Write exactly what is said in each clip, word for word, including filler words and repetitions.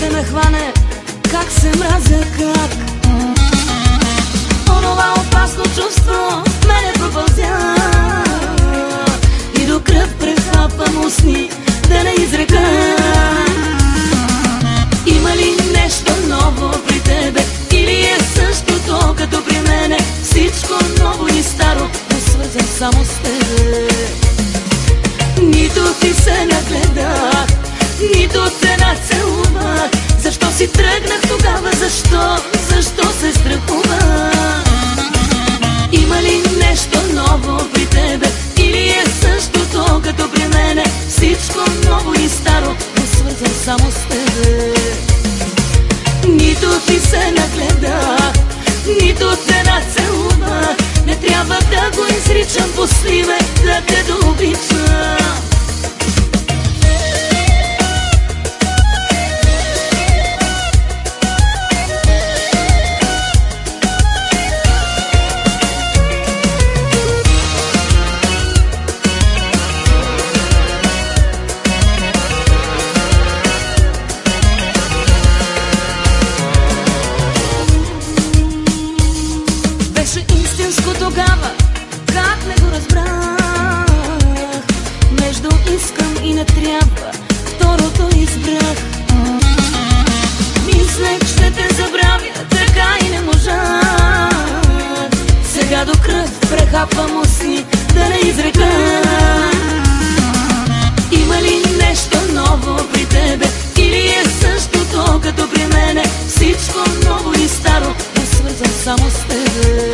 ще ме хване, как се мразя, как онова опасно чувство в мене пропълзя и до кръв прехапам устни да не изрека. Има ли нещо ново при тебе или е същото като при мене? Всичко ново и старо е свързан само с тебе. Нито ти се нагледах, нито те нацелувах. Защо си тръгнах тогава? Защо? Защо се страхувах? Има ли нещо ново при тебе или е същото като при мене? Всичко ново и старо е свързан само с тебе. Нито ти се нагледах, нито те нацелувах. Не трябва да го изричам, пусти ме да те дообичам. Тогава, как не го разбрах, между искам и не трябва, второто избрах. Мислех, ще те забравя, така и не можах. Сега до кръв прехапвам устни да не изрека. Има ли нещо ново при тебе или е същото като при мене? Всичко ново и старо е свързан само с тебе.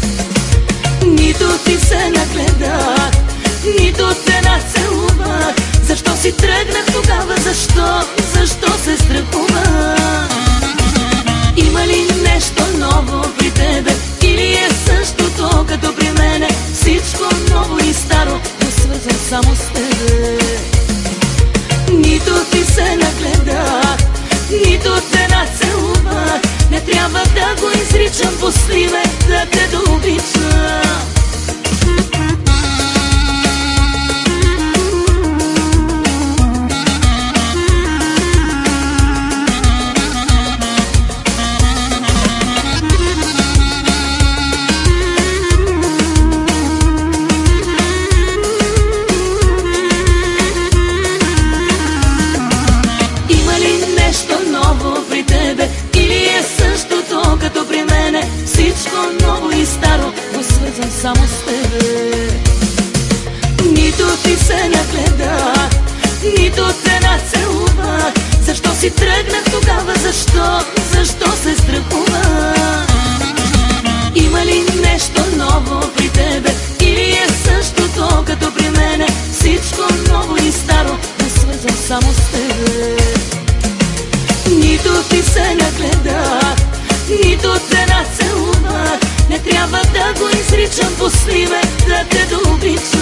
Нито ти се нагледах, нито те нацелувах. Защо си тръгнах тогава? Защо? Защо се страхувах? Има ли нещо ново при тебе или е същото като при мене? Всичко ново и старо е свързан само с тебе. Нито ти се нагледах, нито те нацелувах. Не трябва да го изричам, пусти ме да те дообичам. Всичко ново и старо го свързвам само с тебе. Нито ти се нагледах, нито те нацелувах. Защо си тръгнах тогава? Защо? Защо се страхувах? Има ли нещо ново при тебе или е същото като при мене? Всичко ново и старо го свързвам само с тебе. Нито ти се нагледах, нито те нацелувах. Не трябва да го изричам, пусти ме да те дообичам.